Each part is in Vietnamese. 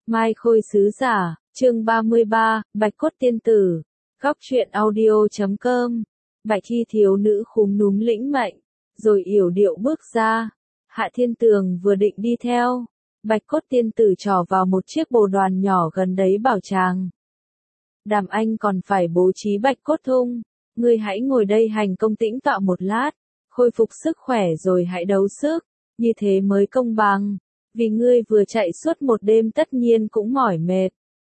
Mai Khôi sứ giả, chương 33, Bạch Cốt Tiên Tử. Góc truyện audio.com. Bạch y thiếu nữ khúm núm lĩnh mệnh, rồi yểu điệu bước ra. Hạ Thiên Tường vừa định đi theo, Bạch Cốt Tiên Tử trỏ vào một chiếc bồ đoàn nhỏ gần đấy bảo chàng. Đàm Anh còn phải bố trí Bạch Cốt Thung, ngươi hãy ngồi đây hành công tĩnh tọa một lát, khôi phục sức khỏe rồi hãy đấu sức, như thế mới công bằng. Vì ngươi vừa chạy suốt một đêm tất nhiên cũng mỏi mệt.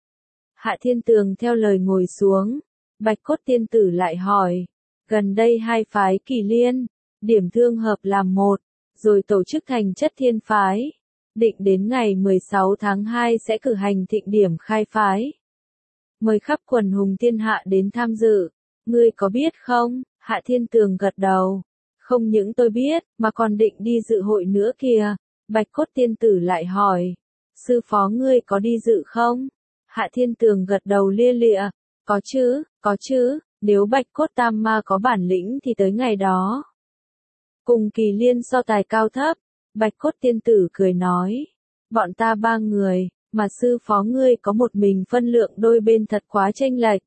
Hạ Thiên Tường theo lời ngồi xuống, Bạch Cốt Tiên Tử lại hỏi, gần đây hai phái Kỳ Liên, điểm thương hợp làm một, rồi tổ chức thành Chất Thiên phái, định đến ngày 16 tháng 2 sẽ cử hành thịnh điểm khai phái. Mời khắp quần hùng thiên hạ đến tham dự, ngươi có biết không? Hạ Thiên Tường gật đầu, không những tôi biết, mà còn định đi dự hội nữa kìa. Bạch Cốt Tiên Tử lại hỏi, sư phó ngươi có đi dự không? Hạ Thiên Tường gật đầu lia lịa, có chứ, nếu Bạch Cốt Tam Ma có bản lĩnh thì tới ngày đó. Cùng Kỳ Liên so tài cao thấp, Bạch Cốt Tiên Tử cười nói, bọn ta ba người, mà sư phó ngươi có một mình phân lượng đôi bên thật quá chênh lệch.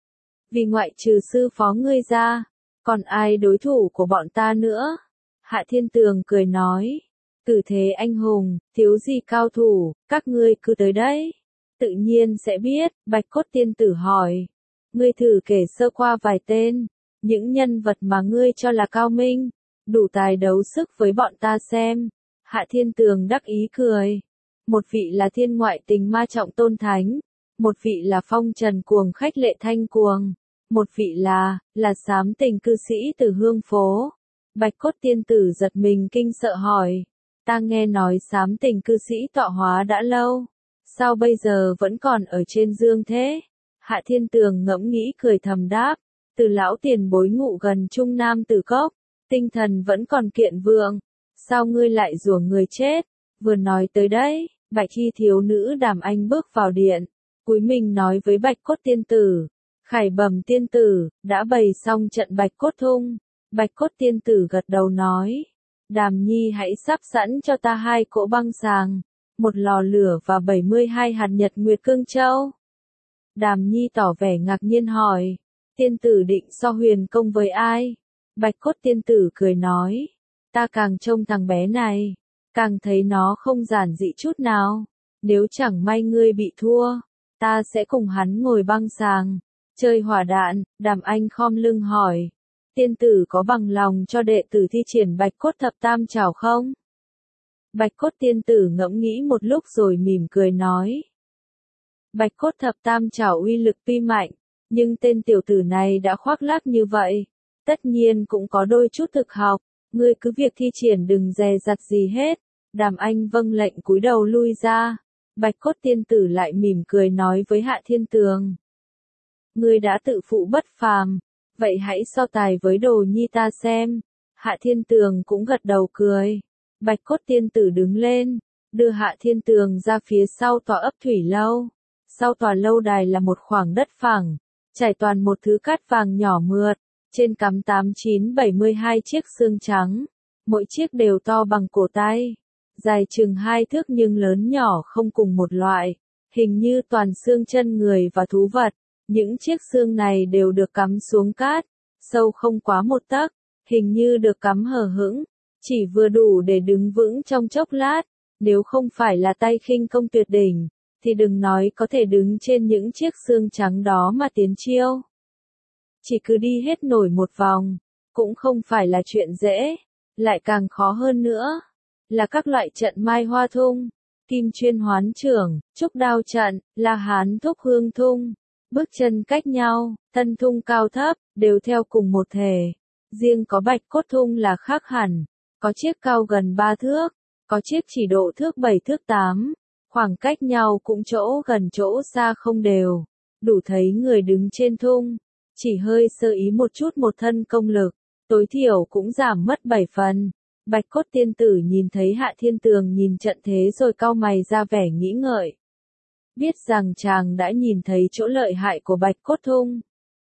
Vì ngoại trừ sư phó ngươi ra, còn ai đối thủ của bọn ta nữa? Hạ Thiên Tường cười nói, tử thế anh hùng, thiếu gì cao thủ, các ngươi cứ tới đấy. Tự nhiên sẽ biết. Bạch Cốt Tiên Tử hỏi, ngươi thử kể sơ qua vài tên, những nhân vật mà ngươi cho là cao minh, đủ tài đấu sức với bọn ta xem. Hạ Thiên Tường đắc ý cười, một vị là thiên ngoại tình ma trọng tôn thánh, một vị là phong trần cuồng khách lệ thanh cuồng, một vị là sám tình cư sĩ từ hương phố. Bạch Cốt Tiên Tử giật mình kinh sợ hỏi, ta nghe nói sám tình cư sĩ tọa hóa đã lâu, sao bây giờ vẫn còn ở trên dương thế? Hạ Thiên Tường ngẫm nghĩ cười thầm đáp, từ lão tiền bối ngụ gần Trung Nam Tử Cốc, tinh thần vẫn còn kiện vượng, sao ngươi lại rủa người chết? Vừa nói tới đấy, Bạch y thiếu nữ Đàm Anh bước vào điện, cúi mình nói với Bạch Cốt Tiên Tử, khải bẩm tiên tử, đã bày xong trận Bạch Cốt Thung. Bạch Cốt Tiên Tử gật đầu nói, Đàm Nhi hãy sắp sẵn cho ta 2 cỗ băng sàng, 1 lò lửa và 72 hạt nhật nguyệt cương châu. Đàm Nhi tỏ vẻ ngạc nhiên hỏi, tiên tử định so huyền công với ai? Bạch Cốt Tiên Tử cười nói, ta càng trông thằng bé này, càng thấy nó không giản dị chút nào. Nếu chẳng may ngươi bị thua, ta sẽ cùng hắn ngồi băng sàng, chơi hỏa đạn. Đàm Anh khom lưng hỏi, tiên tử có bằng lòng cho đệ tử thi triển Bạch Cốt Thập Tam Trảo không? Bạch Cốt Tiên Tử ngẫm nghĩ một lúc rồi mỉm cười nói, Bạch Cốt Thập Tam Trảo uy lực tuy mạnh, nhưng tên tiểu tử này đã khoác lác như vậy, tất nhiên cũng có đôi chút thực học, ngươi cứ việc thi triển đừng dè dặt gì hết. Đàm Anh vâng lệnh cúi đầu lui ra. Bạch Cốt Tiên Tử lại mỉm cười nói với Hạ Thiên Tường, ngươi đã tự phụ bất phàm, vậy hãy so tài với đồ nhi ta xem. Hạ Thiên Tường cũng gật đầu cười. Bạch Cốt Tiên Tử đứng lên, đưa Hạ Thiên Tường ra phía sau tòa ấp thủy lâu. Sau tòa lâu đài là một khoảng đất phẳng, trải toàn một thứ cát vàng nhỏ mượt, trên cắm 89-72 chiếc xương trắng, mỗi chiếc đều to bằng cổ tay, dài chừng 2 thước nhưng lớn nhỏ không cùng một loại, hình như toàn xương chân người và thú vật. Những chiếc xương này đều được cắm xuống cát, sâu không quá 1 tấc, hình như được cắm hờ hững, chỉ vừa đủ để đứng vững trong chốc lát. Nếu không phải là tay khinh công tuyệt đỉnh, thì đừng nói có thể đứng trên những chiếc xương trắng đó mà tiến chiêu. Chỉ cứ đi hết nổi một vòng, cũng không phải là chuyện dễ, lại càng khó hơn nữa, là các loại trận mai hoa thung, kim chuyên hoán trưởng, trúc đao trận, la hán thúc hương thung, bước chân cách nhau, thân thung cao thấp, đều theo cùng một thể. Riêng có Bạch Cốt Thung là khác hẳn, có chiếc cao gần 3 thước, có chiếc chỉ độ thước 7 thước 8, khoảng cách nhau cũng chỗ gần chỗ xa không đều, đủ thấy người đứng trên thung, chỉ hơi sơ ý một chút một thân công lực, tối thiểu cũng giảm mất 7 phần. Bạch Cốt Tiên Tử nhìn thấy Hạ Thiên Tường nhìn trận thế rồi cau mày ra vẻ nghĩ ngợi. Biết rằng chàng đã nhìn thấy chỗ lợi hại của Bạch Cốt Thung.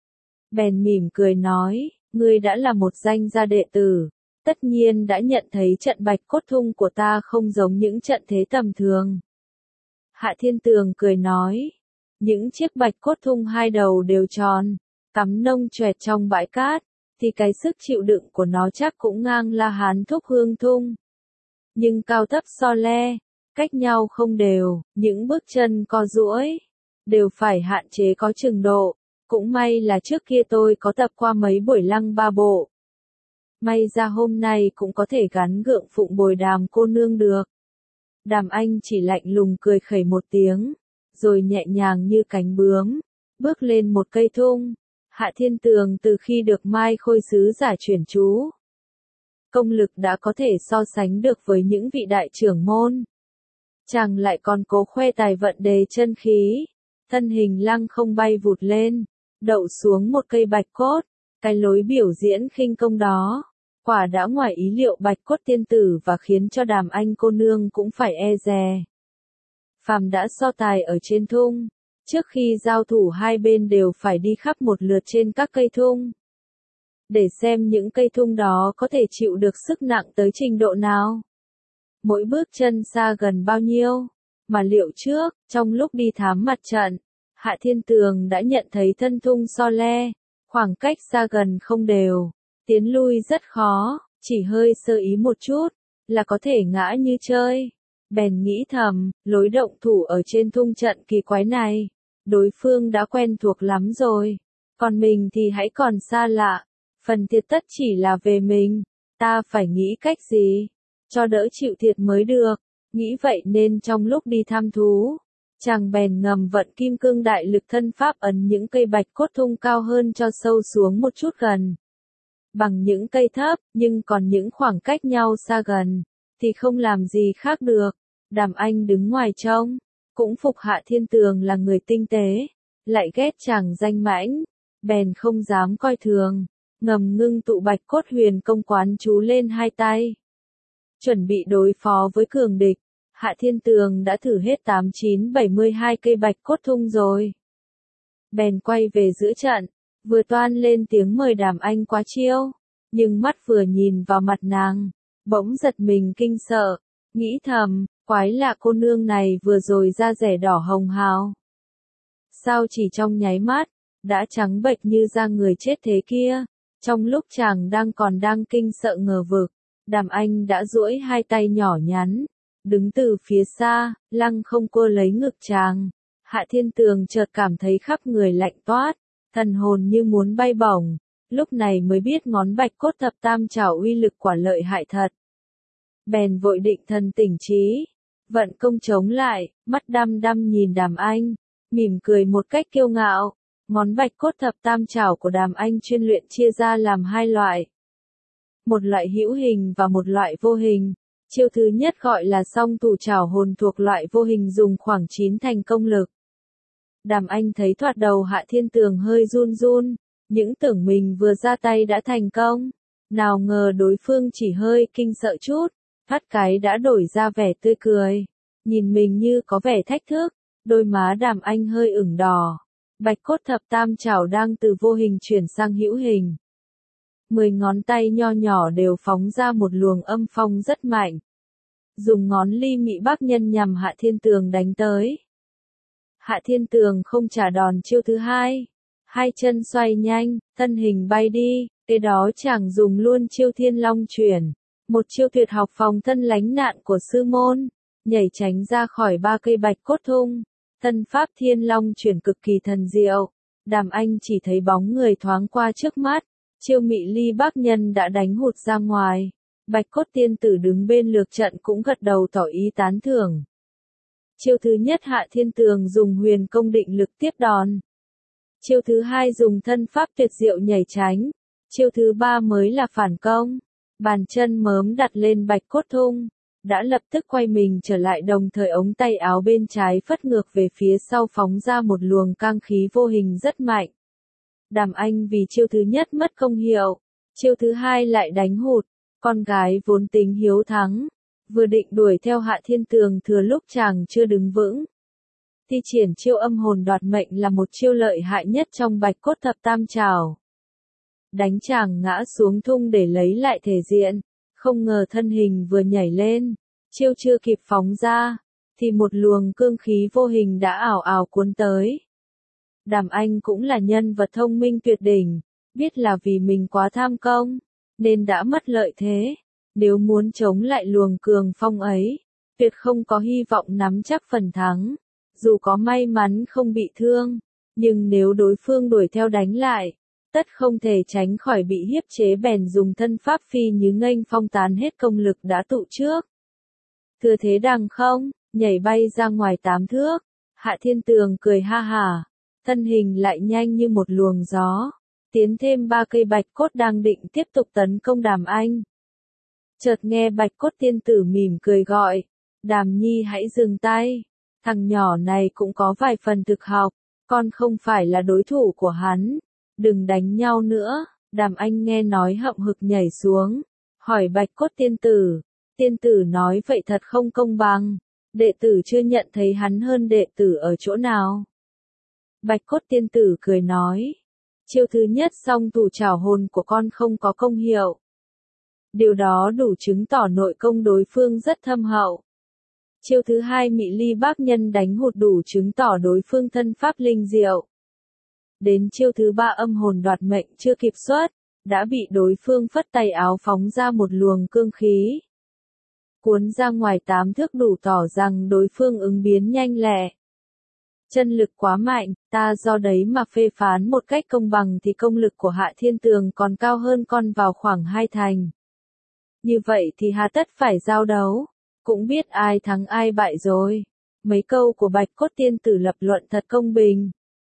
Bèn mỉm cười nói, ngươi đã là một danh gia đệ tử, tất nhiên đã nhận thấy trận Bạch Cốt Thung của ta không giống những trận thế tầm thường. Hạ Thiên Tường cười nói. Những chiếc bạch cốt thung hai đầu đều tròn, cắm nông choẹt trong bãi cát, thì cái sức chịu đựng của nó chắc cũng ngang La Hán Thúc Hương Thung. Nhưng cao thấp so le, cách nhau không đều, những bước chân co duỗi, đều phải hạn chế có chừng độ. Cũng may là trước kia tôi có tập qua mấy buổi lăng ba bộ. May ra hôm nay cũng có thể gắn gượng phụng bồi Đàm cô nương được. Đàm Anh chỉ lạnh lùng cười khẩy một tiếng, rồi nhẹ nhàng như cánh bướm, bước lên một cây thung. Hạ Thiên Tường từ khi được Mai Khôi sứ giả chuyển chú, công lực đã có thể so sánh được với những vị đại trưởng môn. Chàng lại còn cố khoe tài vận đề chân khí, thân hình lăng không bay vụt lên, đậu xuống một cây bạch cốt. Cái lối biểu diễn khinh công đó, quả đã ngoài ý liệu Bạch Cốt tiên tử và khiến cho Đàm Anh cô nương cũng phải e dè. Phàm đã so tài ở trên thung, trước khi giao thủ hai bên đều phải đi khắp một lượt trên các cây thung, để xem những cây thung đó có thể chịu được sức nặng tới trình độ nào. Mỗi bước chân xa gần bao nhiêu, mà liệu trước, trong lúc đi thám mặt trận, Hạ Thiên Tường đã nhận thấy thân thung so le, khoảng cách xa gần không đều, tiến lui rất khó, chỉ hơi sơ ý một chút, là có thể ngã như chơi. Bèn nghĩ thầm, lối động thủ ở trên thung trận kỳ quái này, đối phương đã quen thuộc lắm rồi, còn mình thì hãy còn xa lạ, phần thiệt tất chỉ là về mình, ta phải nghĩ cách gì, cho đỡ chịu thiệt mới được. Nghĩ vậy nên trong lúc đi thăm thú, chàng bèn ngầm vận kim cương đại lực thân pháp ấn những cây bạch cốt thung cao hơn cho sâu xuống một chút gần. Bằng những cây thấp, nhưng còn những khoảng cách nhau xa gần, thì không làm gì khác được. Đàm Anh đứng ngoài trông, cũng phục Hạ Thiên Tường là người tinh tế, lại ghét chàng danh mãnh, bèn không dám coi thường, ngầm ngưng tụ bạch cốt huyền công quán chú lên hai tay. Chuẩn bị đối phó với cường địch, Hạ Thiên Tường đã thử hết 89-72 cây bạch cốt thung rồi. Bèn quay về giữa trận, vừa toan lên tiếng mời Đàm Anh quá chiêu, nhưng mắt vừa nhìn vào mặt nàng, bỗng giật mình kinh sợ, nghĩ thầm, quái lạ cô nương này vừa rồi da rẻ đỏ hồng hào. Sao chỉ trong nháy mắt, đã trắng bệch như da người chết thế kia. Trong lúc chàng đang kinh sợ ngờ vực, Đàm Anh đã duỗi hai tay nhỏ nhắn, đứng từ phía xa, lăng không cô lấy ngực chàng. Hạ Thiên Tường chợt cảm thấy khắp người lạnh toát, thần hồn như muốn bay bổng, lúc này mới biết ngón bạch cốt thập tam trảo uy lực quả lợi hại thật. Bèn vội định thần tỉnh trí, vận công chống lại, mắt đăm đăm nhìn Đàm Anh, mỉm cười một cách kiêu ngạo. Ngón bạch cốt thập tam trảo của Đàm Anh chuyên luyện chia ra làm hai loại. Một loại hữu hình và một loại vô hình. Chiêu thứ nhất gọi là song thủ trảo hồn thuộc loại vô hình dùng khoảng 9 thành công lực. Đàm Anh thấy thoạt đầu Hạ Thiên Tường hơi run run, những tưởng mình vừa ra tay đã thành công. Nào ngờ đối phương chỉ hơi kinh sợ chút, thoát cái đã đổi ra vẻ tươi cười. Nhìn mình như có vẻ thách thức, đôi má Đàm Anh hơi ửng đỏ. Bạch cốt thập tam trảo đang từ vô hình chuyển sang hữu hình. 10 ngón tay nho nhỏ đều phóng ra một luồng âm phong rất mạnh. Dùng ngón ly mị bắc nhân nhằm Hạ Thiên Tường đánh tới. Hạ Thiên Tường không trả đòn chiêu thứ hai. Hai chân xoay nhanh, thân hình bay đi, kế đó chàng dùng luôn chiêu Thiên Long chuyển. Một chiêu tuyệt học phòng thân lánh nạn của sư môn, nhảy tránh ra khỏi ba cây bạch cốt thung. Thân pháp Thiên Long chuyển cực kỳ thần diệu. Đàm Anh chỉ thấy bóng người thoáng qua trước mắt, chiêu mị ly bắc nhân đã đánh hụt ra ngoài. Bạch cốt tiên tử đứng bên lược trận cũng gật đầu tỏ ý tán thưởng. Chiêu thứ nhất Hạ Thiên Tường dùng huyền công định lực tiếp đòn. Chiêu thứ hai dùng thân pháp tuyệt diệu nhảy tránh. Chiêu thứ ba mới là phản công. Bàn chân mớm đặt lên bạch cốt thung, đã lập tức quay mình trở lại, đồng thời ống tay áo bên trái phất ngược về phía sau phóng ra một luồng cang khí vô hình rất mạnh. Đàm Anh vì chiêu thứ nhất mất công hiệu, chiêu thứ hai lại đánh hụt. Con gái vốn tính hiếu thắng, vừa định đuổi theo Hạ Thiên Tường thừa lúc chàng chưa đứng vững. Thi triển chiêu âm hồn đoạt mệnh là một chiêu lợi hại nhất trong bạch cốt thập tam trảo. Đánh chàng ngã xuống thung để lấy lại thể diện, không ngờ thân hình vừa nhảy lên, chiêu chưa kịp phóng ra, thì một luồng cương khí vô hình đã ảo ảo cuốn tới. Đàm Anh cũng là nhân vật thông minh tuyệt đỉnh, biết là vì mình quá tham công, nên đã mất lợi thế. Nếu muốn chống lại luồng cường phong ấy, tuyệt không có hy vọng nắm chắc phần thắng. Dù có may mắn không bị thương, nhưng nếu đối phương đuổi theo đánh lại, tất không thể tránh khỏi bị hiếp chế, bèn dùng thân pháp phi như nghênh phong tán hết công lực đã tụ trước. Thừa thế đằng không, nhảy bay ra ngoài 8 thước, Hạ Thiên Tường cười ha hả, thân hình lại nhanh như một luồng gió, tiến thêm 3 cây bạch cốt đang định tiếp tục tấn công Đàm Anh. Chợt nghe Bạch Cốt Tiên Tử mỉm cười gọi, Đàm Nhi hãy dừng tay, thằng nhỏ này cũng có vài phần thực học, con không phải là đối thủ của hắn, đừng đánh nhau nữa. Đàm Anh nghe nói hậm hực nhảy xuống, hỏi Bạch Cốt Tiên Tử nói vậy thật không công bằng, đệ tử chưa nhận thấy hắn hơn đệ tử ở chỗ nào. Bạch Cốt Tiên Tử cười nói, chiêu thứ nhất song thủ trảo hồn của con không có công hiệu. Điều đó đủ chứng tỏ nội công đối phương rất thâm hậu. Chiêu thứ hai Mị Ly Bác Nhân đánh hụt đủ chứng tỏ đối phương thân pháp linh diệu. Đến chiêu thứ ba Âm Hồn Đoạt Mệnh chưa kịp xuất, đã bị đối phương phất tay áo phóng ra một luồng cương khí, cuốn ra ngoài 8 thước, đủ tỏ rằng đối phương ứng biến nhanh lẹ. Chân lực quá mạnh, ta do đấy mà phê phán một cách công bằng thì công lực của Hạ Thiên Tường còn cao hơn con vào khoảng 2 thành. Như vậy thì hà tất phải giao đấu, cũng biết ai thắng ai bại rồi. Mấy câu của Bạch Cốt Tiên Tử lập luận thật công bình,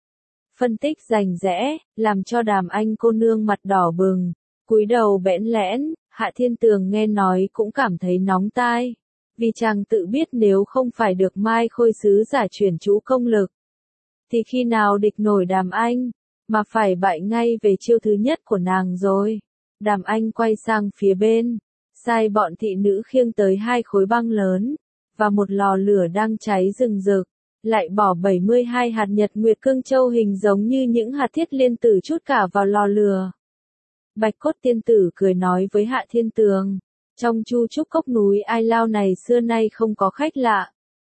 phân tích rành rẽ, làm cho Đàm Anh cô nương mặt đỏ bừng, cúi đầu bẽn lẽn. Hạ Thiên Tường nghe nói cũng cảm thấy nóng tai, vì chàng tự biết nếu không phải được Mai Khôi Sứ giả chuyển chú công lực, thì khi nào địch nổi Đàm Anh, mà phải bại ngay về chiêu thứ nhất của nàng rồi. Đàm Anh quay sang phía bên, sai bọn thị nữ khiêng tới 2 khối băng lớn, và một lò lửa đang cháy rừng rực, lại bỏ 72 hạt nhật nguyệt cương châu hình giống như những hạt thiết liên tử chút cả vào lò lửa. Bạch Cốt Tiên Tử cười nói với Hạ Thiên Tường, trong Chu Trúc Cốc núi Ai Lao này xưa nay không có khách lạ,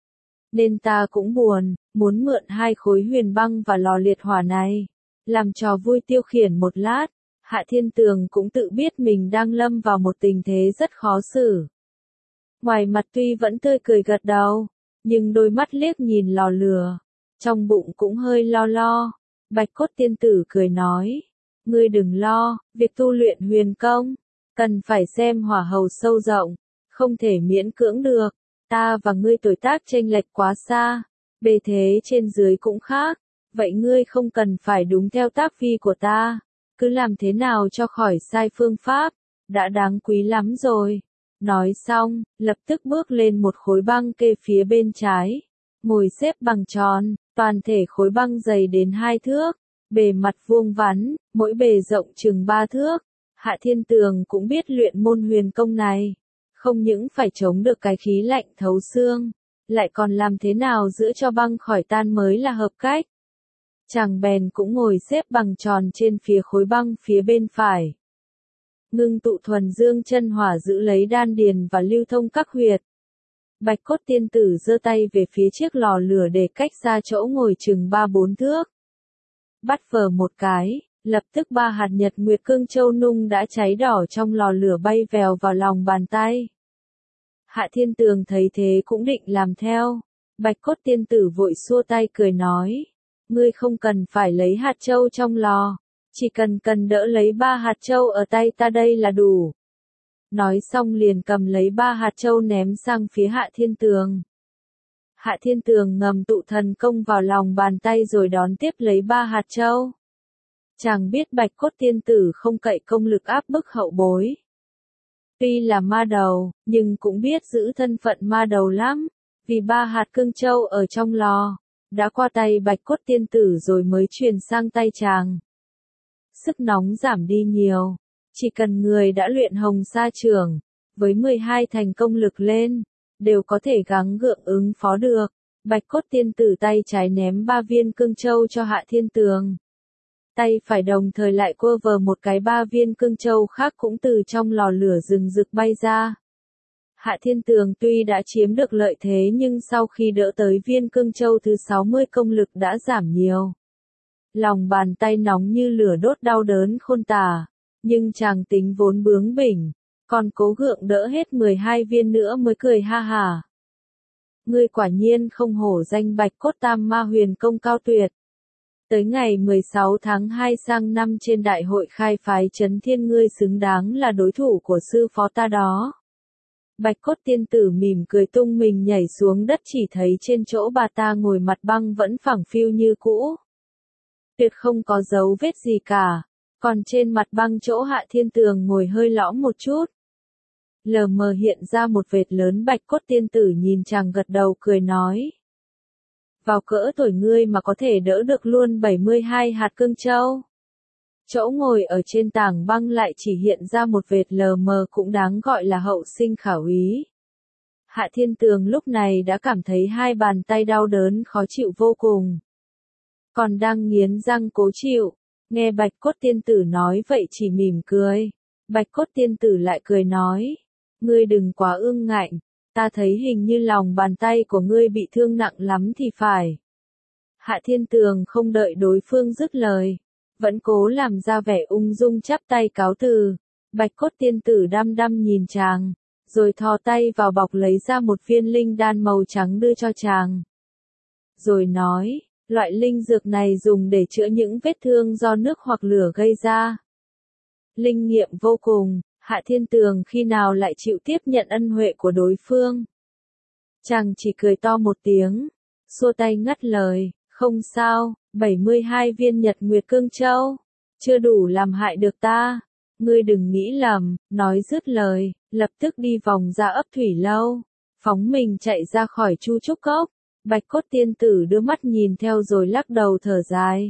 nên ta cũng muốn mượn 2 khối huyền băng và lò liệt hỏa này, làm trò vui tiêu khiển một lát. Hạ Thiên Tường cũng tự biết mình đang lâm vào một tình thế rất khó xử. Ngoài mặt tuy vẫn tươi cười gật đầu, nhưng đôi mắt liếc nhìn lò lửa, trong bụng cũng hơi lo. Bạch Cốt Tiên Tử cười nói, ngươi đừng lo, việc tu luyện huyền công, cần phải xem hỏa hầu sâu rộng, không thể miễn cưỡng được. Ta và ngươi tuổi tác chênh lệch quá xa, bề thế trên dưới cũng khác, vậy ngươi không cần phải đúng theo tác vi của ta, cứ làm thế nào cho khỏi sai phương pháp, đã đáng quý lắm rồi. Nói xong, lập tức bước lên một khối băng kê phía bên trái, ngồi xếp bằng tròn, toàn thể khối băng dày đến 2 thước, bề mặt vuông vắn, mỗi bề rộng chừng 3 thước. Hạ Thiên Tường cũng biết luyện môn huyền công này, không những phải chống được cái khí lạnh thấu xương, lại còn làm thế nào giữ cho băng khỏi tan mới là hợp cách. Chàng bèn cũng ngồi xếp bằng tròn trên phía khối băng phía bên phải, ngưng tụ thuần dương chân hỏa giữ lấy đan điền và lưu thông các huyệt. Bạch Cốt Tiên Tử giơ tay về phía chiếc lò lửa để cách xa chỗ ngồi chừng 3-4 thước, bắt phờ một cái, lập tức 3 hạt nhật nguyệt cương châu nung đã cháy đỏ trong lò lửa bay vèo vào lòng bàn tay. Hạ Thiên Tường thấy thế cũng định làm theo. Bạch Cốt Tiên Tử vội xua tay cười nói, ngươi không cần phải lấy hạt châu trong lò, chỉ cần đỡ lấy 3 hạt châu ở tay ta đây là đủ. Nói xong liền cầm lấy 3 hạt châu ném sang phía Hạ Thiên Tường. Hạ Thiên Tường ngầm tụ thần công vào lòng bàn tay rồi đón tiếp lấy 3 hạt châu. Chàng biết Bạch Cốt Tiên Tử không cậy công lực áp bức hậu bối. Tuy là ma đầu, nhưng cũng biết giữ thân phận ma đầu lắm, vì 3 hạt cương châu ở trong lò, đã qua tay Bạch Cốt Tiên Tử rồi mới truyền sang tay chàng. Sức nóng giảm đi nhiều, chỉ cần người đã luyện hồng sa trưởng, với 12 thành công lực lên, đều có thể gắng gượng ứng phó được. Bạch Cốt Tiên Tử tay trái ném 3 viên cương châu cho Hạ Thiên Tường. Tay phải đồng thời lại quơ vờ một cái 3 viên cương châu khác cũng từ trong lò lửa rừng rực bay ra. Hạ Thiên Tường tuy đã chiếm được lợi thế nhưng sau khi đỡ tới viên cương châu thứ 60 công lực đã giảm nhiều. Lòng bàn tay nóng như lửa đốt đau đớn khôn tả, nhưng chàng tính vốn bướng bỉnh, còn cố gượng đỡ hết 12 viên nữa mới cười ha hả. Ngươi quả nhiên không hổ danh Bạch Cốt Tam Ma Huyền công cao tuyệt. Tới ngày 16 tháng 2 sang năm trên đại hội khai phái Chấn Thiên ngươi xứng đáng là đối thủ của sư phó ta đó. Bạch Cốt tiên tử mỉm cười tung mình nhảy xuống đất, chỉ thấy trên chỗ bà ta ngồi mặt băng vẫn phẳng phiu như cũ. Tuyệt không có dấu vết gì cả, còn trên mặt băng chỗ Hạ Thiên Tường ngồi hơi lõm một chút. Lờ mờ hiện ra một vệt lớn. Bạch Cốt tiên tử nhìn chàng gật đầu cười nói. Vào cỡ tuổi ngươi mà có thể đỡ được luôn 72 hạt cương châu. Chỗ ngồi ở trên tảng băng lại chỉ hiện ra một vệt lờ mờ, cũng đáng gọi là hậu sinh khả úy. Hạ Thiên Tường lúc này đã cảm thấy hai bàn tay đau đớn khó chịu vô cùng. Còn đang nghiến răng cố chịu, nghe Bạch Cốt tiên tử nói vậy chỉ mỉm cười. Bạch Cốt tiên tử lại cười nói, ngươi đừng quá ương ngạnh, ta thấy hình như lòng bàn tay của ngươi bị thương nặng lắm thì phải. Hạ Thiên Tường không đợi đối phương dứt lời, vẫn cố làm ra vẻ ung dung chắp tay cáo từ. Bạch Cốt tiên tử đăm đăm nhìn chàng, rồi thò tay vào bọc lấy ra một viên linh đan màu trắng đưa cho chàng. Rồi nói, loại linh dược này dùng để chữa những vết thương do nước hoặc lửa gây ra. Linh nghiệm vô cùng, Hạ Thiên Tường khi nào lại chịu tiếp nhận ân huệ của đối phương. Chàng chỉ cười to một tiếng, xua tay ngắt lời, không sao, 72 viên Nhật Nguyệt Cương Châu, chưa đủ làm hại được ta, ngươi đừng nghĩ lầm. Nói dứt lời, lập tức đi vòng ra ấp thủy lâu, phóng mình chạy ra khỏi Chu Trúc Cốc. Bạch Cốt tiên tử đưa mắt nhìn theo rồi lắc đầu thở dài.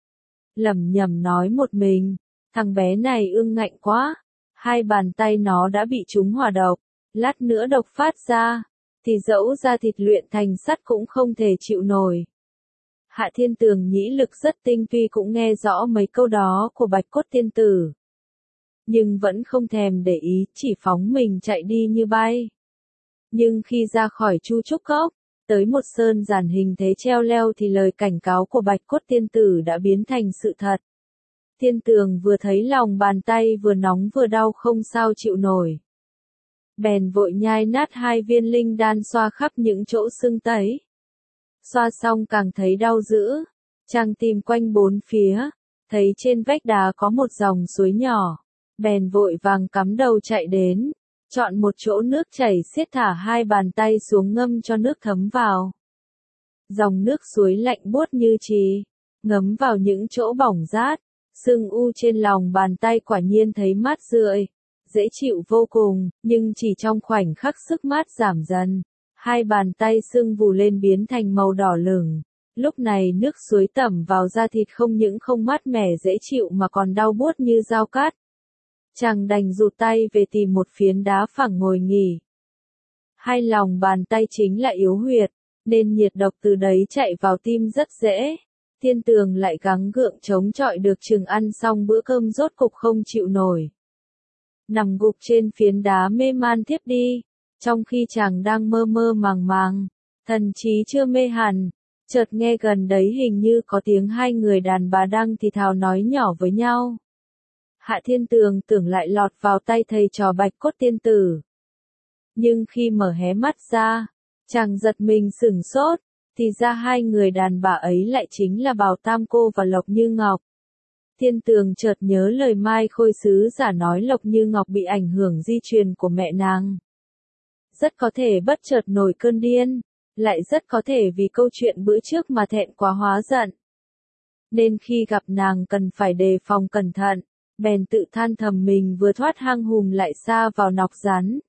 Lẩm nhẩm nói một mình, thằng bé này ương ngạnh quá, hai bàn tay nó đã bị trúng hỏa độc, lát nữa độc phát ra, thì dẫu ra thịt luyện thành sắt cũng không thể chịu nổi. Hạ Thiên Tường nhĩ lực rất tinh, tuy cũng nghe rõ mấy câu đó của Bạch Cốt tiên tử, nhưng vẫn không thèm để ý, chỉ phóng mình chạy đi như bay. Nhưng khi ra khỏi Chu Trúc Cốc, tới một sơn giản hình thế treo leo thì lời cảnh cáo của Bạch Cốt tiên tử đã biến thành sự thật. Thiên Tường vừa thấy lòng bàn tay vừa nóng vừa đau không sao chịu nổi. Bèn vội nhai nát hai viên linh đan xoa khắp những chỗ sưng tấy. Xoa xong càng thấy đau dữ, chàng tìm quanh bốn phía, thấy trên vách đá có một dòng suối nhỏ, bèn vội vàng cắm đầu chạy đến, chọn một chỗ nước chảy xiết thả hai bàn tay xuống ngâm cho nước thấm vào. Dòng nước suối lạnh buốt như chì, ngấm vào những chỗ bỏng rát, sưng u trên lòng bàn tay quả nhiên thấy mát rượi, dễ chịu vô cùng, nhưng chỉ trong khoảnh khắc sức mát giảm dần. Hai bàn tay sưng vù lên biến thành màu đỏ lửng. Lúc này nước suối tẩm vào da thịt không những không mát mẻ dễ chịu mà còn đau buốt như dao cát. Chàng đành rụt tay về tìm một phiến đá phẳng ngồi nghỉ. Hai lòng bàn tay chính là yếu huyệt, nên nhiệt độc từ đấy chạy vào tim rất dễ. Thiên Tường lại gắng gượng chống chọi được chừng ăn xong bữa cơm rốt cục không chịu nổi. Nằm gục trên phiến đá mê man thiếp đi. Trong khi chàng đang mơ mơ màng màng, thần trí chưa mê hẳn, chợt nghe gần đấy hình như có tiếng hai người đàn bà đang thì thào nói nhỏ với nhau. Hạ Thiên Tường tưởng lại lọt vào tay thầy trò Bạch Cốt tiên tử. Nhưng khi mở hé mắt ra, chàng giật mình sửng sốt, thì ra hai người đàn bà ấy lại chính là Bào Tam Cô và Lộc Như Ngọc. Thiên Tường chợt nhớ lời Mai Khôi sứ giả nói Lộc Như Ngọc bị ảnh hưởng di truyền của mẹ nàng. Rất có thể bất chợt nổi cơn điên, lại rất có thể vì câu chuyện bữa trước mà thẹn quá hóa giận. Nên khi gặp nàng cần phải đề phòng cẩn thận, bèn tự than thầm mình vừa thoát hang hùm lại sa vào nọc rắn.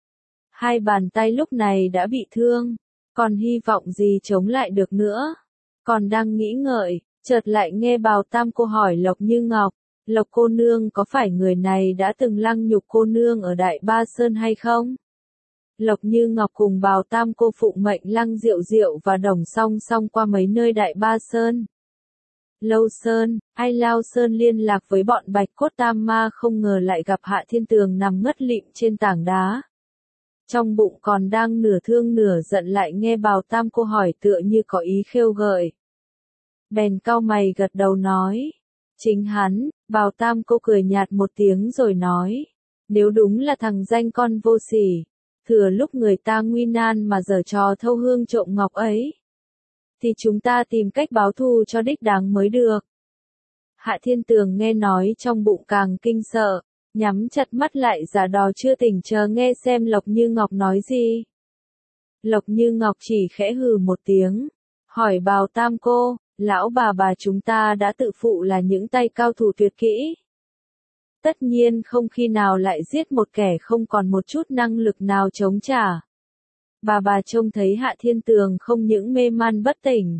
Hai bàn tay lúc này đã bị thương, còn hy vọng gì chống lại được nữa. Còn đang nghĩ ngợi, chợt lại nghe Bào Tam Cô hỏi Lộc Như Ngọc, Lộc cô nương có phải người này đã từng lăng nhục cô nương ở Đại Ba Sơn hay không? Lộc Như Ngọc cùng Bào Tam Cô phụng mệnh Lăng Diệu Diệu và Đồng song song qua mấy nơi Đại Ba Sơn, Lâu Sơn, Ai Lao Sơn liên lạc với bọn Bạch Cốt Tam Ma, không ngờ lại gặp Hạ Thiên Tường nằm ngất lịm trên tảng đá. Trong bụng còn đang nửa thương nửa giận lại nghe Bào Tam cô hỏi tựa như có ý khêu gợi. Bèn cau mày gật đầu nói. Chính hắn, Bào Tam cô cười nhạt một tiếng rồi nói. Nếu đúng là thằng danh con vô sỉ, thừa lúc người ta nguy nan mà giở trò thâu hương trộm ngọc ấy, thì chúng ta tìm cách báo thù cho đích đáng mới được. Hạ Thiên Tường nghe nói trong bụng càng kinh sợ, nhắm chặt mắt lại giả đò chưa tỉnh chờ nghe xem Lộc Như Ngọc nói gì. Lộc Như Ngọc chỉ khẽ hừ một tiếng, hỏi Bào Tam cô, lão bà chúng ta đã tự phụ là những tay cao thủ tuyệt kỹ. Tất nhiên không khi nào lại giết một kẻ không còn một chút năng lực nào chống trả. Bà trông thấy Hạ Thiên Tường không những mê man bất tỉnh,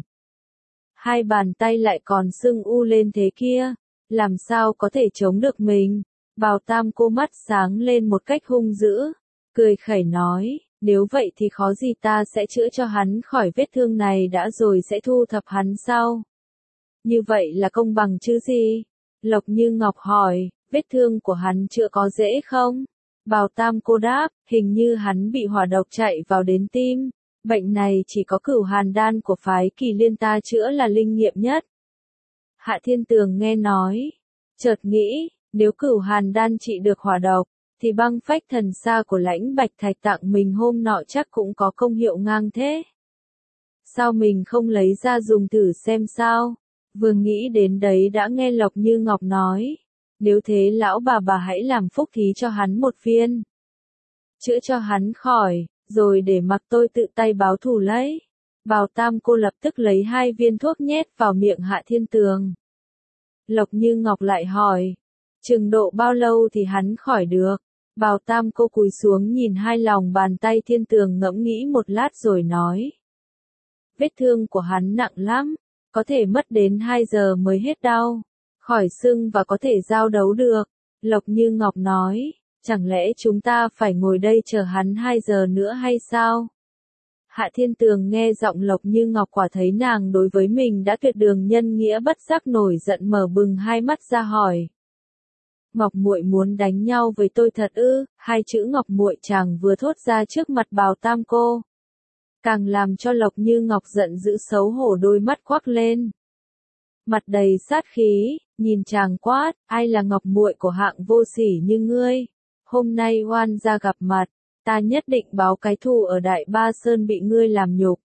hai bàn tay lại còn sưng u lên thế kia, làm sao có thể chống được mình. Bào Tam cô mắt sáng lên một cách hung dữ, cười khẩy nói, nếu vậy thì khó gì ta sẽ chữa cho hắn khỏi vết thương này đã rồi sẽ thu thập hắn sau. Như vậy là công bằng chứ gì? Lộc Như Ngọc hỏi, vết thương của hắn chữa có dễ không? Bào Tam cô đáp, hình như hắn bị hỏa độc chạy vào đến tim. Bệnh này chỉ có Cửu Hàn đan của phái Kỳ Liên ta chữa là linh nghiệm nhất. Hạ Thiên Tường nghe nói, chợt nghĩ, nếu Cửu Hàn đan trị được hỏa độc, thì băng phách thần xa của Lãnh Bạch Thạch tặng mình hôm nọ chắc cũng có công hiệu ngang thế. Sao mình không lấy ra dùng thử xem sao? Vừa nghĩ đến đấy đã nghe Lộc Như Ngọc nói, nếu thế lão bà hãy làm phúc thí cho hắn một viên. Chữa cho hắn khỏi, rồi để mặc tôi tự tay báo thù lấy. Bào Tam cô lập tức lấy 2 viên thuốc nhét vào miệng Hạ Thiên Tường. Lộc Như Ngọc lại hỏi, chừng độ bao lâu thì hắn khỏi được? Bào Tam cô cúi xuống nhìn hai lòng bàn tay Thiên Tường ngẫm nghĩ một lát rồi nói. Vết thương của hắn nặng lắm, có thể mất đến 2 giờ mới hết đau, khỏi sưng và có thể giao đấu được. Lộc Như Ngọc nói, chẳng lẽ chúng ta phải ngồi đây chờ hắn 2 giờ nữa hay sao? Hạ Thiên Tường nghe giọng Lộc Như Ngọc quả thấy nàng đối với mình đã tuyệt đường nhân nghĩa bất giác nổi giận mở bừng hai mắt ra hỏi. Ngọc muội muốn đánh nhau với tôi thật ư? 2 chữ Ngọc muội chàng vừa thốt ra trước mặt Bào Tam cô, càng làm cho Lộc Như Ngọc giận dữ xấu hổ đôi mắt quắc lên. Mặt đầy sát khí, nhìn chàng quát, ai là Ngọc muội của hạng vô sỉ như ngươi? Hôm nay oan ra gặp mặt, ta nhất định báo cái thù ở Đại Ba Sơn bị ngươi làm nhục.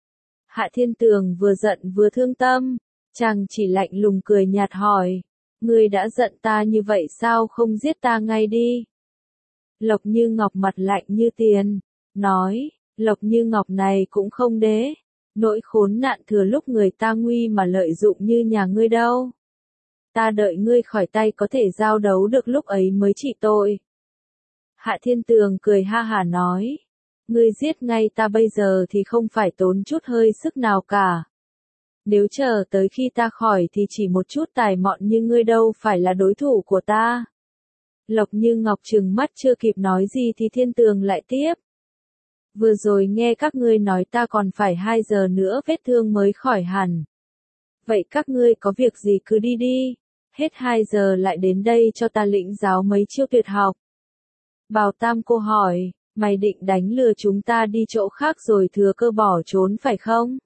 Hạ Thiên Tường vừa giận vừa thương tâm, chàng chỉ lạnh lùng cười nhạt hỏi, ngươi đã giận ta như vậy sao không giết ta ngay đi? Lộc Như Ngọc mặt lạnh như tiền, nói, Lộc Như Ngọc này cũng không đế, nỗi khốn nạn thừa lúc người ta nguy mà lợi dụng như nhà ngươi đâu. Ta đợi ngươi khỏi tay có thể giao đấu được lúc ấy mới trị tội. Hạ Thiên Tường cười ha hả nói, ngươi giết ngay ta bây giờ thì không phải tốn chút hơi sức nào cả. Nếu chờ tới khi ta khỏi thì chỉ một chút tài mọn như ngươi đâu phải là đối thủ của ta. Lộc Như Ngọc trừng mắt chưa kịp nói gì thì Thiên Tường lại tiếp. Vừa rồi nghe các ngươi nói ta còn phải 2 giờ nữa vết thương mới khỏi hẳn. Vậy các ngươi có việc gì cứ đi đi, hết 2 giờ lại đến đây cho ta lĩnh giáo mấy chiêu tuyệt học. Bào Tam cô hỏi, mày định đánh lừa chúng ta đi chỗ khác rồi thừa cơ bỏ trốn phải không?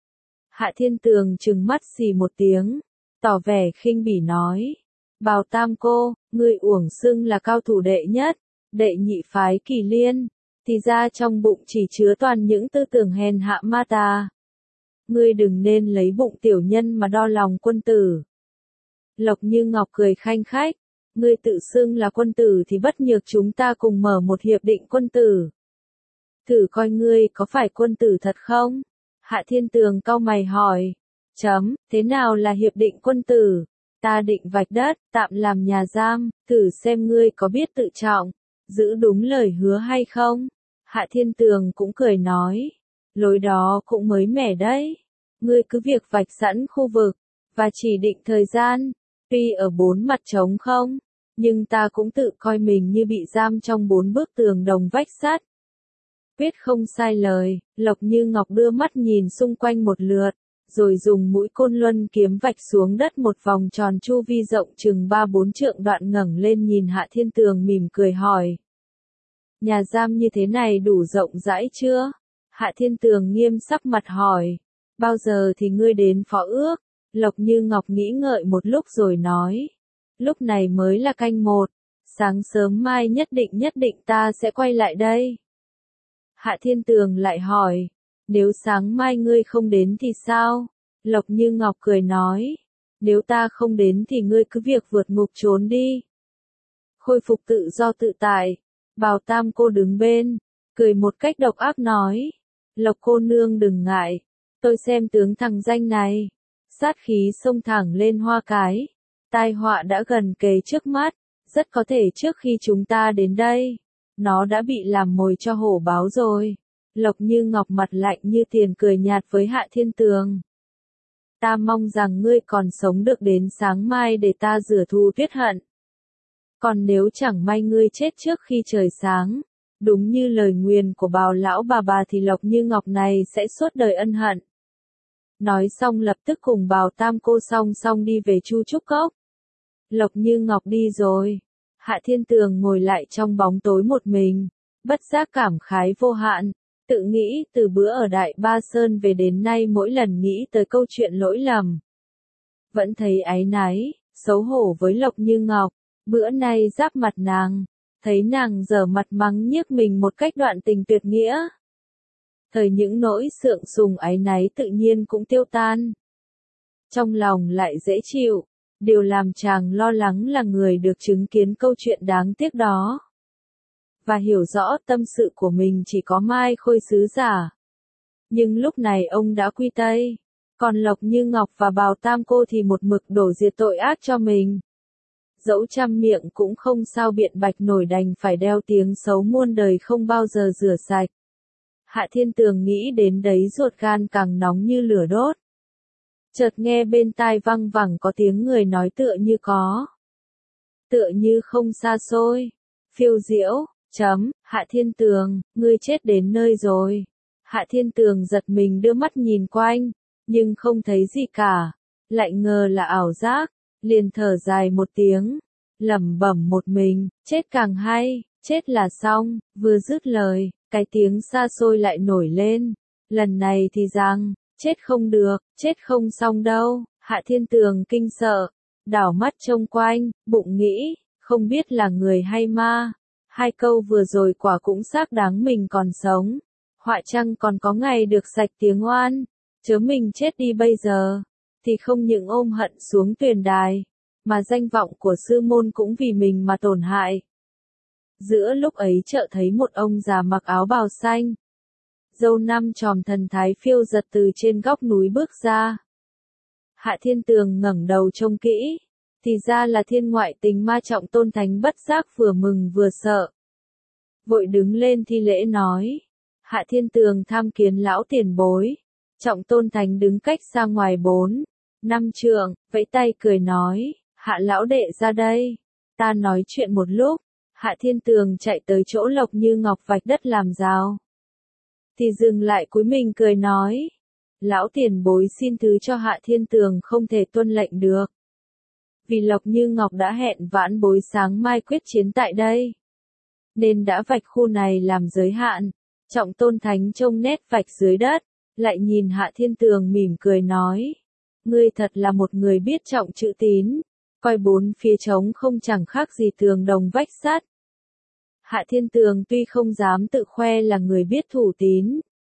Hạ Thiên Tường trừng mắt xì một tiếng, tỏ vẻ khinh bỉ nói. Bào Tam cô, ngươi uổng xưng là cao thủ đệ nhất, đệ nhị phái Kỳ Liên, thì ra trong bụng chỉ chứa toàn những tư tưởng hèn hạ ma tà. Ngươi đừng nên lấy bụng tiểu nhân mà đo lòng quân tử. Lộc Như Ngọc cười khanh khách, ngươi tự xưng là quân tử thì bất nhược chúng ta cùng mở một hiệp định quân tử. Thử coi ngươi có phải quân tử thật không? Hạ Thiên Tường cau mày hỏi. Thế nào là hiệp định quân tử? Ta định vạch đất, tạm làm nhà giam, thử xem ngươi có biết tự trọng, giữ đúng lời hứa hay không? Hạ Thiên Tường cũng cười nói. Lối đó cũng mới mẻ đấy. Ngươi cứ việc vạch sẵn khu vực, và chỉ định thời gian, tuy ở 4 mặt trống không, nhưng ta cũng tự coi mình như bị giam trong 4 bức tường đồng vách sắt. Quyết không sai lời, Lộc Như Ngọc đưa mắt nhìn xung quanh một lượt, rồi dùng mũi côn luân kiếm vạch xuống đất một vòng tròn chu vi rộng chừng 3-4 trượng đoạn ngẩng lên nhìn Hạ Thiên Tường mỉm cười hỏi. Nhà giam như thế này đủ rộng rãi chưa? Hạ Thiên Tường nghiêm sắc mặt hỏi. Bao giờ thì ngươi đến phó ước? Lộc Như Ngọc nghĩ ngợi một lúc rồi nói. Lúc này mới là canh 1. Sáng sớm mai nhất định ta sẽ quay lại đây. Hạ Thiên Tường lại hỏi. Nếu sáng mai ngươi không đến thì sao? Lộc Như Ngọc cười nói. Nếu ta không đến thì ngươi cứ việc vượt ngục trốn đi. Khôi phục tự do tự tại. Bào Tam cô đứng bên, cười một cách độc ác nói. Lộc cô nương đừng ngại, tôi xem tướng thằng danh này. Sát khí xông thẳng lên Hoa Cái. Tai họa đã gần kề trước mắt, rất có thể trước khi chúng ta đến đây, nó đã bị làm mồi cho hổ báo rồi. Lộc Như Ngọc mặt lạnh như tiền cười nhạt với Hạ Thiên Tường. Ta mong rằng ngươi còn sống được đến sáng mai để ta rửa thù tuyết hận. Còn nếu chẳng may ngươi chết trước khi trời sáng, đúng như lời nguyền của Bào lão bà thì Lộc Như Ngọc này sẽ suốt đời ân hận. Nói xong lập tức cùng Bào Tam cô song song đi về Chu Trúc Cốc. Lộc Như Ngọc đi rồi. Hạ Thiên Tường ngồi lại trong bóng tối một mình, bất giác cảm khái vô hạn, tự nghĩ từ bữa ở Đại Ba Sơn về đến nay mỗi lần nghĩ tới câu chuyện lỗi lầm. Vẫn thấy áy náy, xấu hổ với Lộc Như Ngọc, bữa nay giáp mặt nàng, thấy nàng giở mặt mắng nhiếc mình một cách đoạn tình tuyệt nghĩa. Thời những nỗi sượng sùng áy náy tự nhiên cũng tiêu tan. Trong lòng lại dễ chịu. Điều làm chàng lo lắng là người được chứng kiến câu chuyện đáng tiếc đó. Và hiểu rõ tâm sự của mình chỉ có Mai Khôi sứ giả. Nhưng lúc này ông đã quy tây. Còn Lộc Như Ngọc và Bào Tam cô thì một mực đổ diệt tội ác cho mình. Dẫu trăm miệng cũng không sao biện bạch nổi, đành phải đeo tiếng xấu muôn đời không bao giờ rửa sạch. Hạ Thiên Tường nghĩ đến đấy ruột gan càng nóng như lửa đốt. Chợt nghe bên tai văng vẳng có tiếng người nói tựa như không xa xôi, phiêu diễu, Hạ Thiên Tường, ngươi chết đến nơi rồi. Hạ Thiên Tường giật mình đưa mắt nhìn quanh, nhưng không thấy gì cả, lại ngờ là ảo giác, liền thở dài một tiếng, lẩm bẩm một mình, chết càng hay, chết là xong, vừa dứt lời, cái tiếng xa xôi lại nổi lên, lần này thì rằng, chết không được, chết không xong đâu. Hạ Thiên Tường kinh sợ, đảo mắt trông quanh, bụng nghĩ, không biết là người hay ma. Hai câu vừa rồi quả cũng xác đáng mình còn sống. Họa chăng còn có ngày được sạch tiếng oan, chớ mình chết đi bây giờ, thì không những ôm hận xuống tuyền đài, mà danh vọng của sư môn cũng vì mình mà tổn hại. Giữa lúc ấy chợt thấy một ông già mặc áo bào xanh, râu năm chòm thần thái phiêu giật từ trên góc núi bước ra. Hạ Thiên Tường ngẩng đầu trông kỹ, thì ra là Thiên Ngoại Tình Ma Trọng Tôn Thánh, bất giác vừa mừng vừa sợ. Vội đứng lên thi lễ nói, Hạ Thiên Tường tham kiến lão tiền bối. Trọng Tôn Thánh đứng cách xa ngoài 4-5 trượng, vẫy tay cười nói, Hạ lão đệ ra đây, ta nói chuyện một lúc. Hạ Thiên Tường chạy tới chỗ Lộc Như Ngọc vạch đất làm rào, thì dừng lại cúi mình cười nói, lão tiền bối xin thứ cho Hạ Thiên Tường không thể tuân lệnh được. Vì Lộc Như Ngọc đã hẹn vãn bối sáng mai quyết chiến tại đây, nên đã vạch khu này làm giới hạn. Trọng Tôn Thánh trông nét vạch dưới đất, lại nhìn Hạ Thiên Tường mỉm cười nói, ngươi thật là một người biết trọng chữ tín, coi bốn phía trống không chẳng khác gì tường đồng vách sắt. Hạ Thiên Tường tuy không dám tự khoe là người biết thủ tín,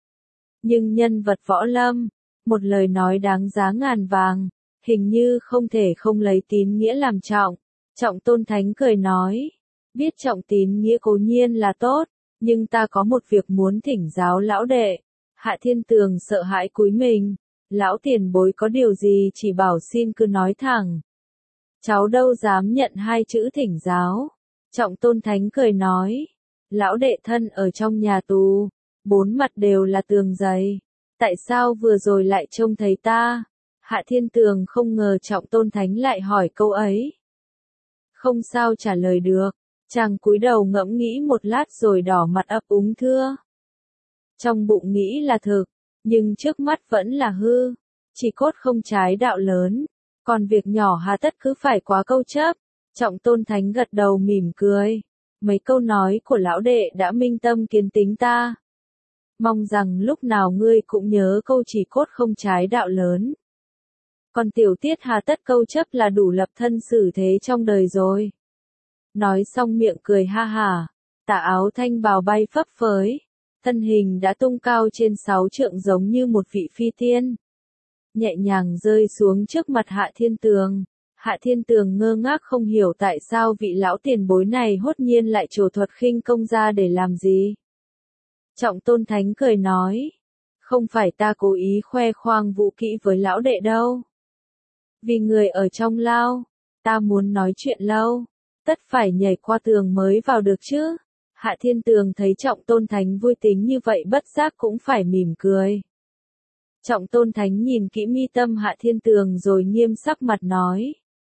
nhưng nhân vật võ lâm, một lời nói đáng giá ngàn vàng, hình như không thể không lấy tín nghĩa làm trọng. Trọng Tôn Thánh cười nói, biết trọng tín nghĩa cố nhiên là tốt, nhưng ta có một việc muốn thỉnh giáo lão đệ. Hạ Thiên Tường sợ hãi cúi mình, lão tiền bối có điều gì chỉ bảo xin cứ nói thẳng. Cháu đâu dám nhận hai chữ thỉnh giáo. Trọng Tôn Thánh cười nói, lão đệ thân ở trong nhà tù, bốn mặt đều là tường dày, tại sao vừa rồi lại trông thấy ta? Hạ Thiên Tường không ngờ Trọng Tôn Thánh lại hỏi câu ấy. Không sao trả lời được, chàng cúi đầu ngẫm nghĩ một lát rồi đỏ mặt ấp úng thưa. Trong bụng nghĩ là thực, nhưng trước mắt vẫn là hư, chỉ cốt không trái đạo lớn, còn việc nhỏ hà tất cứ phải quá câu chấp. Trọng Tôn Thánh gật đầu mỉm cười, mấy câu nói của lão đệ đã minh tâm kiến tính ta. Mong rằng lúc nào ngươi cũng nhớ câu chỉ cốt không trái đạo lớn. Còn tiểu tiết hà tất câu chấp là đủ lập thân xử thế trong đời rồi. Nói xong miệng cười ha hả, tà áo thanh bào bay phấp phới, thân hình đã tung cao trên 6 trượng giống như một vị phi tiên. Nhẹ nhàng rơi xuống trước mặt Hạ Thiên Tường. Hạ Thiên Tường ngơ ngác không hiểu tại sao vị lão tiền bối này hốt nhiên lại trổ thuật khinh công ra để làm gì. Trọng Tôn Thánh cười nói, không phải ta cố ý khoe khoang vũ kỹ với lão đệ đâu. Vì người ở trong lao, ta muốn nói chuyện lâu, tất phải nhảy qua tường mới vào được chứ. Hạ Thiên Tường thấy Trọng Tôn Thánh vui tính như vậy bất giác cũng phải mỉm cười. Trọng Tôn Thánh nhìn kỹ mi tâm Hạ Thiên Tường rồi nghiêm sắc mặt nói.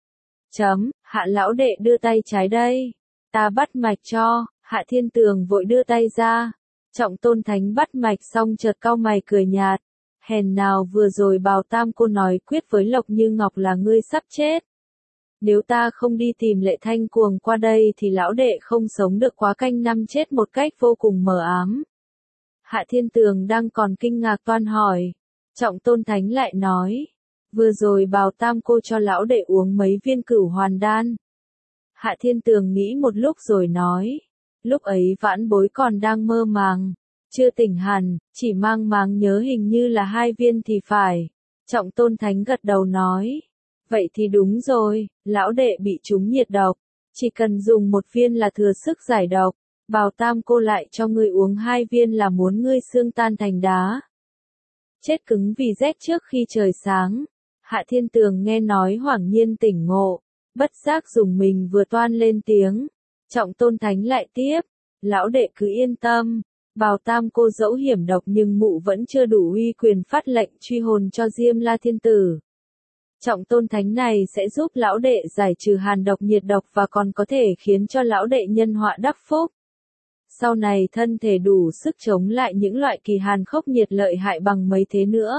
Hạ lão đệ đưa tay trái đây. Ta bắt mạch cho. Hạ Thiên Tường vội đưa tay ra. Trọng Tôn Thánh bắt mạch xong chợt cau mày cười nhạt. Hèn nào vừa rồi Bào Tam cô nói quyết với Lộc Như Ngọc là ngươi sắp chết. Nếu ta không đi tìm Lệ Thanh Cuồng qua đây thì lão đệ không sống được quá canh năm chết một cách vô cùng mờ ám. Hạ Thiên Tường đang còn kinh ngạc toan hỏi. Trọng Tôn Thánh lại nói. Vừa rồi Bào Tam cô cho lão đệ uống mấy viên cửu hoàn đan. Hạ Thiên Tường nghĩ một lúc rồi nói. Lúc ấy vãn bối còn đang mơ màng. Chưa tỉnh hẳn, chỉ mang máng nhớ hình như là 2 viên thì phải. Trọng Tôn Thánh gật đầu nói. Vậy thì đúng rồi, lão đệ bị trúng nhiệt độc. Chỉ cần dùng 1 viên là thừa sức giải độc. Bào Tam cô lại cho ngươi uống 2 viên là muốn ngươi xương tan thành đá. Chết cứng vì rét trước khi trời sáng. Hạ Thiên Tường nghe nói hoảng nhiên tỉnh ngộ. Bất giác dùng mình vừa toan lên tiếng. Trọng Tôn Thánh lại tiếp. Lão đệ cứ yên tâm. Bào Tam cô dẫu hiểm độc nhưng mụ vẫn chưa đủ uy quyền phát lệnh truy hồn cho Diêm La Thiên Tử. Trọng Tôn Thánh này sẽ giúp lão đệ giải trừ hàn độc nhiệt độc và còn có thể khiến cho lão đệ nhân họa đắc phúc. Sau này thân thể đủ sức chống lại những loại kỳ hàn khốc nhiệt lợi hại bằng mấy thế nữa.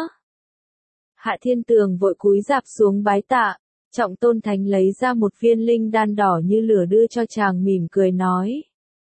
Hạ Thiên Tường vội cúi rạp xuống bái tạ. Trọng Tôn Thánh lấy ra 1 viên linh đan đỏ như lửa đưa cho chàng mỉm cười nói.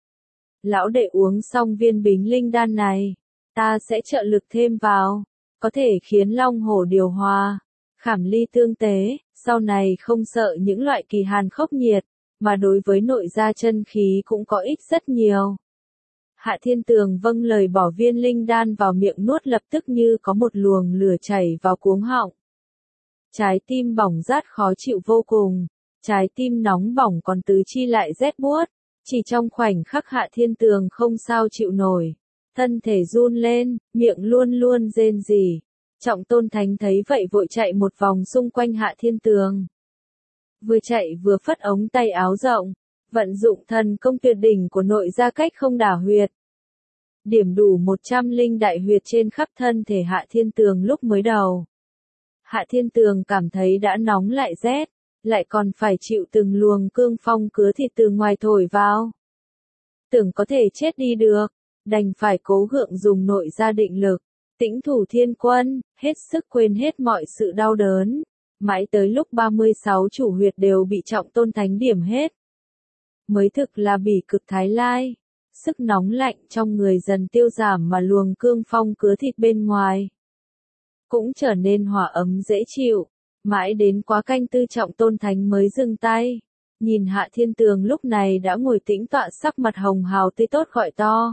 Lão đệ uống xong viên bính linh đan này, ta sẽ trợ lực thêm vào, có thể khiến long hổ điều hòa, khảm ly tương tế, sau này không sợ những loại kỳ hàn khốc nhiệt, mà đối với nội gia chân khí cũng có ích rất nhiều. Hạ Thiên Tường vâng lời bỏ viên linh đan vào miệng nuốt lập tức như có một luồng lửa chảy vào cuống họng. Trái tim bỏng rát khó chịu vô cùng, trái tim nóng bỏng còn tứ chi lại rét buốt. Chỉ trong khoảnh khắc Hạ Thiên Tường không sao chịu nổi. Thân thể run lên, miệng luôn luôn rên rỉ. Trọng Tôn Thánh thấy vậy vội chạy một vòng xung quanh Hạ Thiên Tường. Vừa chạy vừa phất ống tay áo rộng. Vận dụng thần công tuyệt đỉnh của nội gia cách không đả huyệt. Điểm đủ 100 linh đại huyệt trên khắp thân thể Hạ Thiên Tường lúc mới đầu. Hạ Thiên Tường cảm thấy đã nóng lại rét. Lại còn phải chịu từng luồng cương phong cứa thịt từ ngoài thổi vào. Tưởng có thể chết đi được, đành phải cố gượng dùng nội gia định lực, tĩnh thủ thiên quân, hết sức quên hết mọi sự đau đớn. Mãi tới lúc 36 chủ huyệt đều bị Trọng Tôn Thánh điểm hết. Mới thực là bỉ cực thái lai, sức nóng lạnh trong người dần tiêu giảm mà luồng cương phong cứa thịt bên ngoài cũng trở nên hòa ấm dễ chịu. Mãi đến quá canh tư Trọng Tôn Thánh mới dừng tay. Nhìn Hạ Thiên Tường lúc này đã ngồi tĩnh tọa sắc mặt hồng hào tươi tốt gọi to.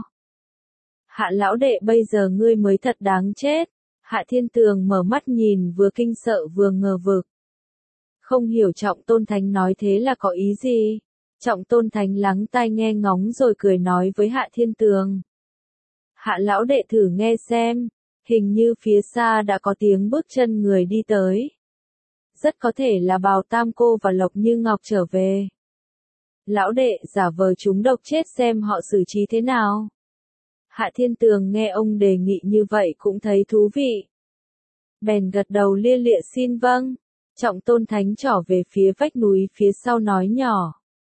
Hạ lão đệ bây giờ ngươi mới thật đáng chết. Hạ Thiên Tường mở mắt nhìn vừa kinh sợ vừa ngờ vực. Không hiểu Trọng Tôn Thánh nói thế là có ý gì. Trọng Tôn Thánh lắng tai nghe ngóng rồi cười nói với Hạ Thiên Tường. Hạ lão đệ thử nghe xem. Hình như phía xa đã có tiếng bước chân người đi tới. Rất có thể là Bào Tam cô và Lộc Như Ngọc trở về. Lão đệ giả vờ chúng độc chết xem họ xử trí thế nào. Hạ Thiên Tường nghe ông đề nghị như vậy cũng thấy thú vị. Bèn gật đầu lia lịa xin vâng. Trọng Tôn Thánh trỏ về phía vách núi phía sau nói nhỏ.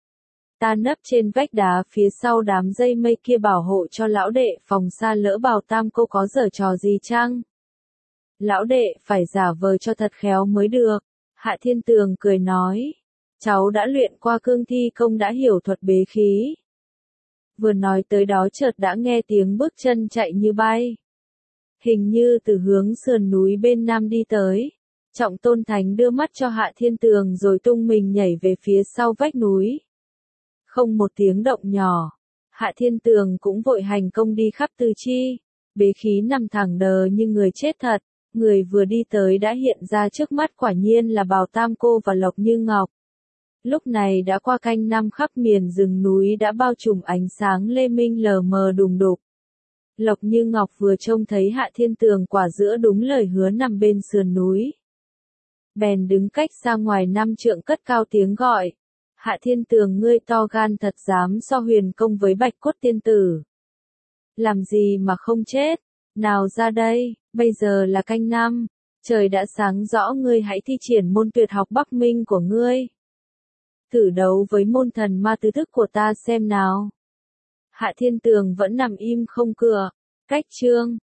Ta nấp trên vách đá phía sau đám dây mây kia bảo hộ cho lão đệ phòng xa lỡ Bào Tam cô có giở trò gì chăng? Lão đệ phải giả vờ cho thật khéo mới được. Hạ Thiên Tường cười nói. Cháu đã luyện qua cương thi công đã hiểu thuật bế khí. Vừa nói tới đó chợt đã nghe tiếng bước chân chạy như bay. Hình như từ hướng sườn núi bên nam đi tới. Trọng Tôn Thánh đưa mắt cho Hạ Thiên Tường rồi tung mình nhảy về phía sau vách núi. Không một tiếng động nhỏ. Hạ Thiên Tường cũng vội hành công đi khắp tứ chi. Bế khí nằm thẳng đờ như người chết thật. Người vừa đi tới đã hiện ra trước mắt, quả nhiên là Bào Tam Cô và Lộc Như Ngọc. Lúc này đã qua canh năm, khắp miền rừng núi đã bao trùm ánh sáng lê minh lờ mờ đùng đục. Lộc Như Ngọc vừa trông thấy Hạ Thiên Tường quả giữa đúng lời hứa nằm bên sườn núi. Bèn đứng cách xa ngoài 5 trượng cất cao tiếng gọi. Hạ Thiên Tường, ngươi to gan thật, dám so huyền công với Bạch Cốt Tiên Tử. Làm gì mà không chết? Nào ra đây, bây giờ là canh năm. Trời đã sáng rõ, ngươi hãy thi triển môn tuyệt học Bắc Minh của ngươi. Thử đấu với môn thần ma tứ thức của ta xem nào. Hạ Thiên Tường vẫn nằm im không cựa. Cách chương